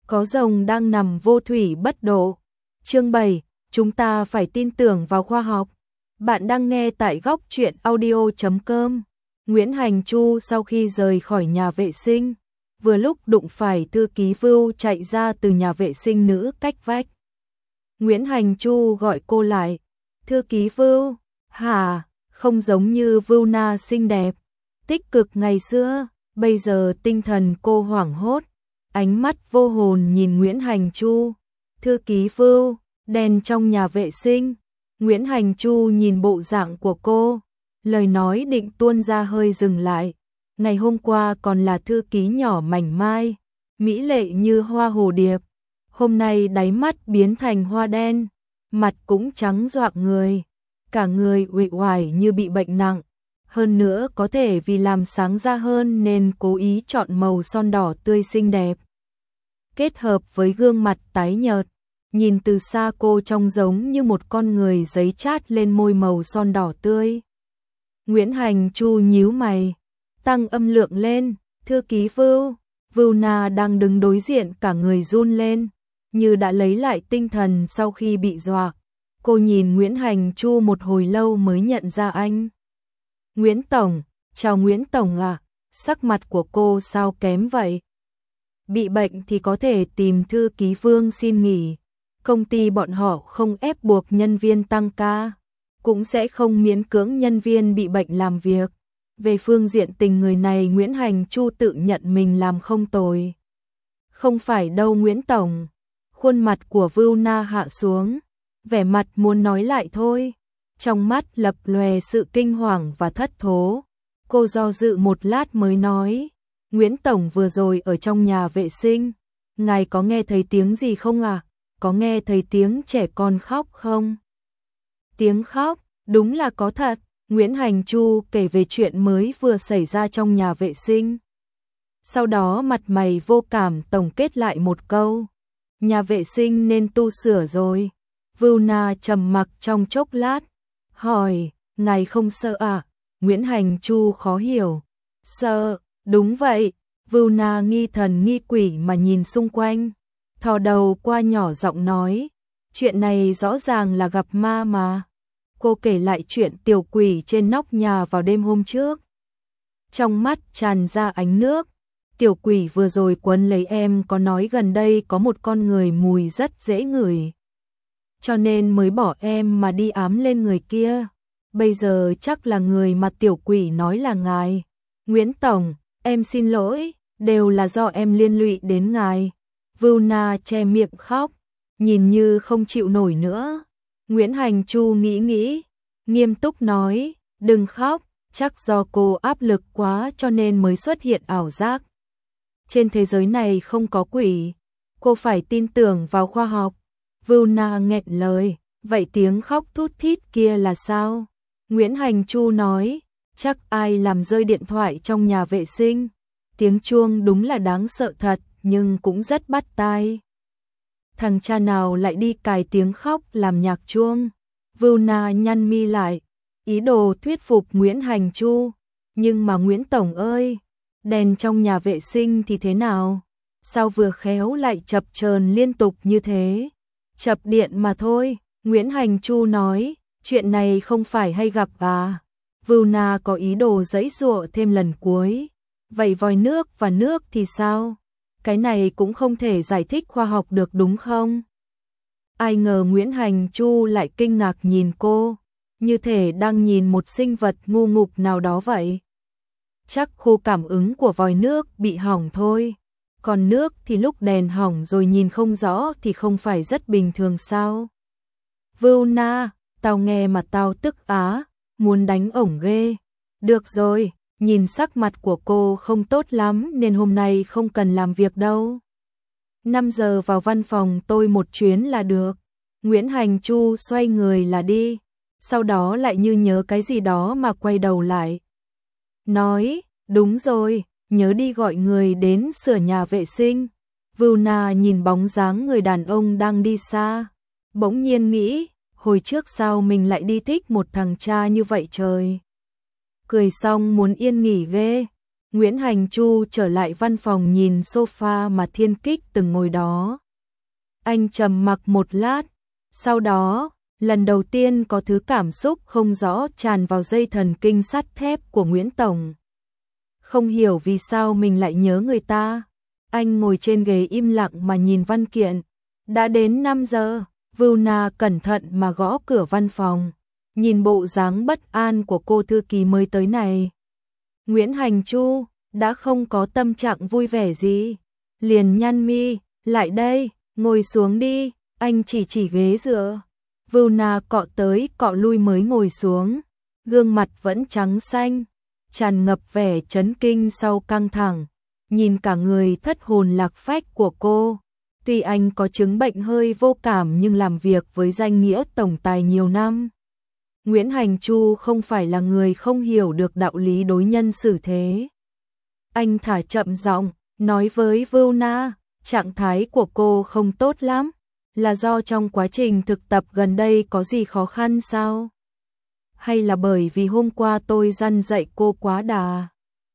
có rồng đang nằm vô thủy bất độ. Chương 7, chúng ta phải tin tưởng vào khoa học. Bạn đang nghe tại góc truyện audio.com. Nguyễn Hành Chu sau khi rời khỏi nhà vệ sinh, vừa lúc đụng phải thư ký Vưu chạy ra từ nhà vệ sinh nữ cách vách. Nguyễn Hành Chu gọi cô lại. Thư ký Vưu, hả, không giống như Vưu Na xinh đẹp, tích cực ngày xưa, bây giờ tinh thần cô hoảng hốt, ánh mắt vô hồn nhìn Nguyễn Hành Chu. Thư ký Vưu, đèn trong nhà vệ sinh. Nguyễn Hành Chu nhìn bộ dạng của cô, lời nói định tuôn ra hơi dừng lại. Ngày hôm qua còn là thư ký nhỏ mảnh mai, mỹ lệ như hoa hồ điệp, hôm nay đáy mắt biến thành hoa đen, mặt cũng trắng rạng người, cả người uể oải như bị bệnh nặng. Hơn nữa có thể vì làm sáng da hơn nên cố ý chọn màu son đỏ tươi xinh đẹp. Kết hợp với gương mặt tái nhợt, nhìn từ xa cô trông giống như một con người giấy chát lên môi màu son đỏ tươi. Nguyễn Hành Chu nhíu mày, tăng âm lượng lên. Thư ký Vưu, Vưu Na đang đứng đối diện cả người run lên, như đã lấy lại tinh thần sau khi bị dọa. Cô nhìn Nguyễn Hành Chu một hồi lâu mới nhận ra anh. Nguyễn Tổng, chào Nguyễn Tổng à, sắc mặt của cô sao kém vậy? Bị bệnh thì có thể tìm thư ký Vương xin nghỉ. Công ty bọn họ không ép buộc nhân viên tăng ca, cũng sẽ không miễn cưỡng nhân viên bị bệnh làm việc. Về phương diện tình người này Nguyễn Hành Chu tự nhận mình làm không tồi. Không phải đâu Nguyễn Tổng. Khuôn mặt của Vưu Na hạ xuống, vẻ mặt muốn nói lại thôi. Trong mắt lập lòe sự kinh hoàng và thất thố. Cô do dự một lát mới nói, Nguyễn Tổng vừa rồi ở trong nhà vệ sinh, ngài có nghe thấy tiếng gì không à? Có nghe thấy tiếng trẻ con khóc không? Tiếng khóc, đúng là có thật. Nguyễn Hành Chu kể về chuyện mới vừa xảy ra trong nhà vệ sinh. Sau đó mặt mày vô cảm tổng kết lại một câu, nhà vệ sinh nên tu sửa rồi. Vưu Na trầm mặc trong chốc lát, hỏi, ngài không sợ à? Nguyễn Hành Chu khó hiểu, sợ, đúng vậy. Vưu Na nghi thần nghi quỷ mà nhìn xung quanh, thò đầu qua nhỏ giọng nói, chuyện này rõ ràng là gặp ma mà. Cô kể lại chuyện tiểu quỷ trên nóc nhà vào đêm hôm trước. Trong mắt tràn ra ánh nước, tiểu quỷ vừa rồi quấn lấy em có nói gần đây có một con người mùi rất dễ ngửi, cho nên mới bỏ em mà đi ám lên người kia. Bây giờ chắc là người mà tiểu quỷ nói là ngài. Nguyễn Tổng, em xin lỗi, đều là do em liên lụy đến ngài. Vưu Na che miệng khóc, nhìn như không chịu nổi nữa. Nguyễn Hành Chu nghĩ, nghiêm túc nói, đừng khóc, chắc do cô áp lực quá cho nên mới xuất hiện ảo giác. Trên thế giới này không có quỷ, cô phải tin tưởng vào khoa học. Vưu Na nghẹn lời, vậy tiếng khóc thút thít kia là sao? Nguyễn Hành Chu nói, chắc ai làm rơi điện thoại trong nhà vệ sinh. Tiếng chuông đúng là đáng sợ thật, nhưng cũng rất bắt tai. Thằng cha nào lại đi cài tiếng khóc làm nhạc chuông? Vưu Na nhăn mi lại, ý đồ thuyết phục Nguyễn Hành Chu. Nhưng mà Nguyễn Tổng ơi, đèn trong nhà vệ sinh thì thế nào? Sao vừa khéo lại chập chờn liên tục như thế? Chập điện mà thôi. Nguyễn Hành Chu nói, chuyện này không phải hay gặp à? Vưu Na có ý đồ giãy giụa thêm lần cuối. Vậy vòi nước và nước thì sao? Cái này cũng không thể giải thích khoa học được đúng không? Ai ngờ Nguyễn Hành Chu lại kinh ngạc nhìn cô, như thể đang nhìn một sinh vật ngu ngục nào đó vậy. Chắc khu cảm ứng của vòi nước bị hỏng thôi. Còn nước thì lúc đèn hỏng rồi nhìn không rõ thì không phải rất bình thường sao? Vưu Na, tao nghe mà tao tức á, muốn đánh ổng ghê. Được rồi, nhìn sắc mặt của cô không tốt lắm nên hôm nay không cần làm việc đâu. 5 giờ vào văn phòng tôi một chuyến là được. Nguyễn Hành Chu xoay người là đi, sau đó lại như nhớ cái gì đó mà quay đầu lại. Nói, đúng rồi, nhớ đi gọi người đến sửa nhà vệ sinh. Vưu Na nhìn bóng dáng người đàn ông đang đi xa, bỗng nhiên nghĩ, hồi trước sao mình lại đi thích một thằng cha như vậy trời. Cười xong muốn yên nghỉ ghê. Nguyễn Hành Chu trở lại văn phòng nhìn sofa mà Thiên Kích từng ngồi đó. Anh trầm mặc một lát, sau đó, lần đầu tiên có thứ cảm xúc không rõ tràn vào dây thần kinh sắt thép của Nguyễn Tổng. Không hiểu vì sao mình lại nhớ người ta. Anh ngồi trên ghế im lặng mà nhìn văn kiện. Đã đến 5 giờ, Vưu Na cẩn thận mà gõ cửa văn phòng. Nhìn bộ dáng bất an của cô thư ký mới tới này. Nguyễn Hành Chu đã không có tâm trạng vui vẻ gì. Liền nhăn mi, lại đây, ngồi xuống đi, anh chỉ ghế dựa. Vưu Na cọ tới cọ lui mới ngồi xuống. Gương mặt vẫn trắng xanh, tràn ngập vẻ chấn kinh sau căng thẳng. Nhìn cả người thất hồn lạc phách của cô. Tuy anh có chứng bệnh hơi vô cảm nhưng làm việc với danh nghĩa tổng tài nhiều năm. Nguyễn Hành Chu không phải là người không hiểu được đạo lý đối nhân xử thế. Anh thả chậm giọng, nói với Vưu Na, trạng thái của cô không tốt lắm, là do trong quá trình thực tập gần đây có gì khó khăn sao? Hay là bởi vì hôm qua tôi răn dạy cô quá đà?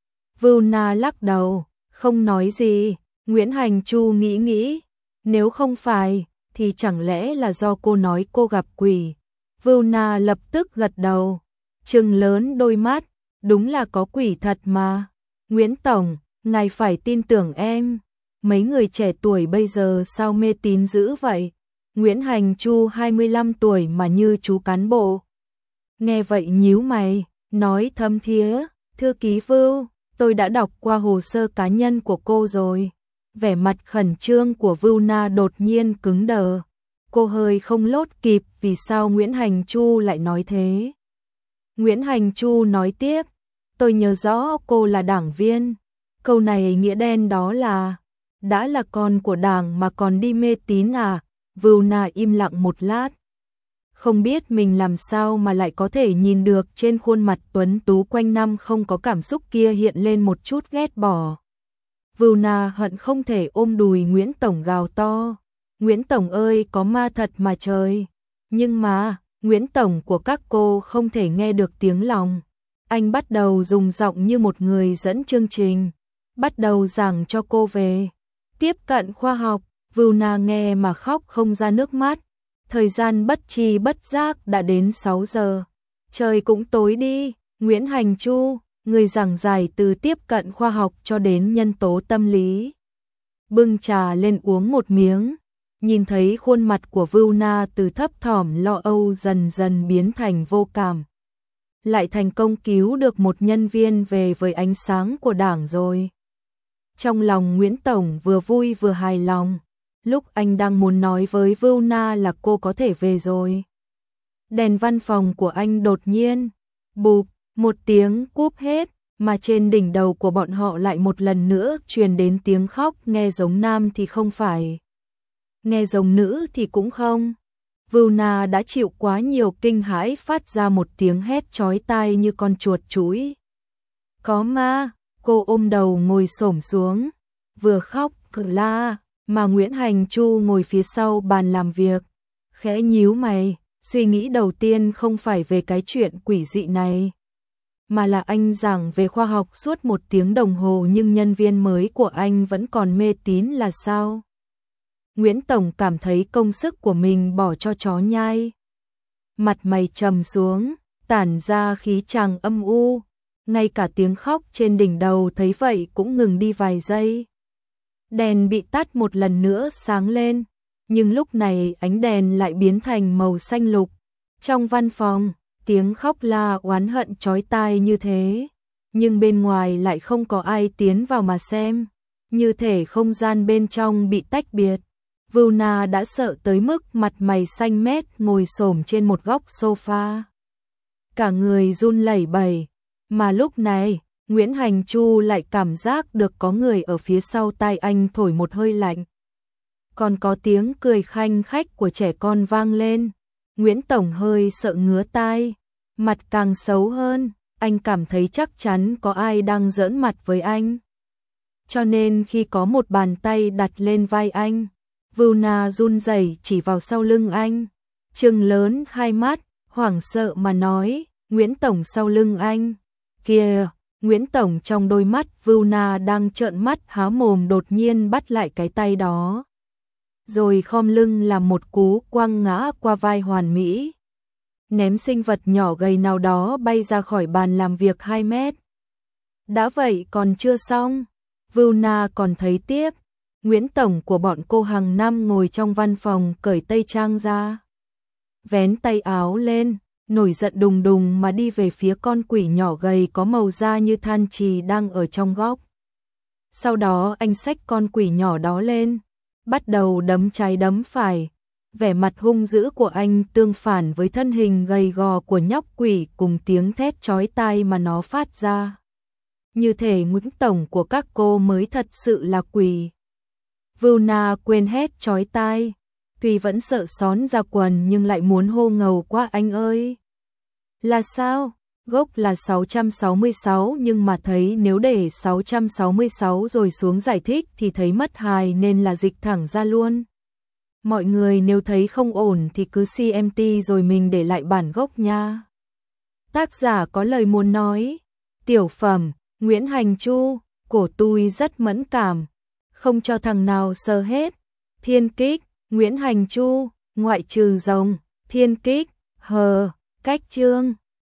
Vưu Na lắc đầu, không nói gì. Nguyễn Hành Chu nghĩ, nếu không phải, thì chẳng lẽ là do cô nói cô gặp quỷ? Vưu Na lập tức gật đầu, trừng lớn đôi mắt, đúng là có quỷ thật mà. Nguyễn Tổng, ngài phải tin tưởng em. Mấy người trẻ tuổi bây giờ sao mê tín dữ vậy? Nguyễn Hành Chu 25 tuổi mà như chú cán bộ. Nghe vậy nhíu mày, nói thâm thía, thư ký Vưu, tôi đã đọc qua hồ sơ cá nhân của cô rồi. Vẻ mặt khẩn trương của Vưu Na đột nhiên cứng đờ. Cô hơi không lốt kịp vì sao Nguyễn Hành Chu lại nói thế. Nguyễn Hành Chu nói tiếp, tôi nhớ rõ cô là đảng viên. Câu này nghĩa đen đó là, đã là con của đảng mà còn đi mê tín à? Vưu Na im lặng một lát. Không biết mình làm sao mà lại có thể nhìn được trên khuôn mặt tuấn tú quanh năm không có cảm xúc kia hiện lên một chút ghét bỏ. Vưu Na hận không thể ôm đùi Nguyễn Tổng gào to. Nguyễn Tổng ơi, có ma thật mà trời. Nhưng mà, Nguyễn Tổng của các cô không thể nghe được tiếng lòng. Anh bắt đầu dùng giọng như một người dẫn chương trình. Bắt đầu giảng cho cô về tiếp cận khoa học. Vưu Na nghe mà khóc không ra nước mắt. Thời gian bất tri bất giác đã đến 6 giờ. Trời cũng tối đi. Nguyễn Hành Chu, người giảng giải từ tiếp cận khoa học cho đến nhân tố tâm lý. Bưng trà lên uống một miếng. Nhìn thấy khuôn mặt của Vưu Na từ thấp thỏm lo âu dần dần biến thành vô cảm. Lại thành công cứu được một nhân viên về với ánh sáng của đảng rồi. Trong lòng Nguyễn Tổng vừa vui vừa hài lòng. Lúc anh đang muốn nói với Vưu Na là cô có thể về rồi. Đèn văn phòng của anh đột nhiên, bụp, một tiếng cúp hết, mà trên đỉnh đầu của bọn họ lại một lần nữa truyền đến tiếng khóc, nghe giống nam thì không phải, nghe giống nữ thì cũng không. Vưu Na đã chịu quá nhiều kinh hãi phát ra một tiếng hét chói tai như con chuột chúi. Có ma, cô ôm đầu ngồi xổm xuống, vừa khóc vừa la, mà Nguyễn Hành Chu ngồi phía sau bàn làm việc, khẽ nhíu mày, suy nghĩ đầu tiên không phải về cái chuyện quỷ dị này, mà là anh giảng về khoa học suốt 1 tiếng đồng hồ nhưng nhân viên mới của anh vẫn còn mê tín là sao? Nguyễn Tổng cảm thấy công sức của mình bỏ cho chó nhai. Mặt mày trầm xuống, tản ra khí tràng âm u, ngay cả tiếng khóc trên đỉnh đầu thấy vậy cũng ngừng đi vài giây. Đèn bị tắt một lần nữa sáng lên, nhưng lúc này ánh đèn lại biến thành màu xanh lục. Trong văn phòng, tiếng khóc la oán hận chói tai như thế, nhưng bên ngoài lại không có ai tiến vào mà xem, như thể không gian bên trong bị tách biệt. Vưu Na đã sợ tới mức mặt mày xanh mét ngồi xổm trên một góc sofa. Cả người run lẩy bẩy, mà lúc này, Nguyễn Hành Chu lại cảm giác được có người ở phía sau tai anh thổi một hơi lạnh. Còn có tiếng cười khanh khách của trẻ con vang lên. Nguyễn Tổng hơi sợ ngứa tai, mặt càng xấu hơn, anh cảm thấy chắc chắn có ai đang giỡn mặt với anh. Cho nên khi có một bàn tay đặt lên vai anh, Vưu Na run rẩy chỉ vào sau lưng anh, trừng lớn hai mắt, hoảng sợ mà nói, Nguyễn Tổng sau lưng anh, kìa, Nguyễn Tổng trong đôi mắt Vưu Na đang trợn mắt há mồm đột nhiên bắt lại cái tay đó. Rồi khom lưng làm một cú quăng ngã qua vai hoàn mỹ. Ném sinh vật nhỏ gầy nào đó bay ra khỏi bàn làm việc 2 mét. Đã vậy còn chưa xong. Vưu Na còn thấy tiếp. Nguyễn Tổng của bọn cô hàng năm ngồi trong văn phòng cởi tây trang ra. Vén tay áo lên, nổi giận đùng đùng mà đi về phía con quỷ nhỏ gầy có màu da như than chì đang ở trong góc. Sau đó anh xách con quỷ nhỏ đó lên, bắt đầu đấm trái đấm phải. Vẻ mặt hung dữ của anh tương phản với thân hình gầy gò của nhóc quỷ cùng tiếng thét chói tai mà nó phát ra. Như thể Nguyễn Tổng của các cô mới thật sự là quỷ. Vưu Na quên hét chói tai, tuy vẫn sợ xón ra quần nhưng lại muốn hô ngầu quá anh ơi. Là sao? Gốc là 666 nhưng mà thấy nếu để 666 rồi xuống giải thích thì thấy mất hài nên là dịch thẳng ra luôn. Mọi người nếu thấy không ổn thì cứ CMT rồi mình để lại bản gốc nha. Tác giả có lời muốn nói. Tiểu phẩm, Nguyễn Hành Chu, cổ tôi rất mẫn cảm, không cho thằng nào sờ hết. Thiên kích, Nguyễn Hành Chu, ngoại trừ rồng, thiên kích, hờ, cách chương.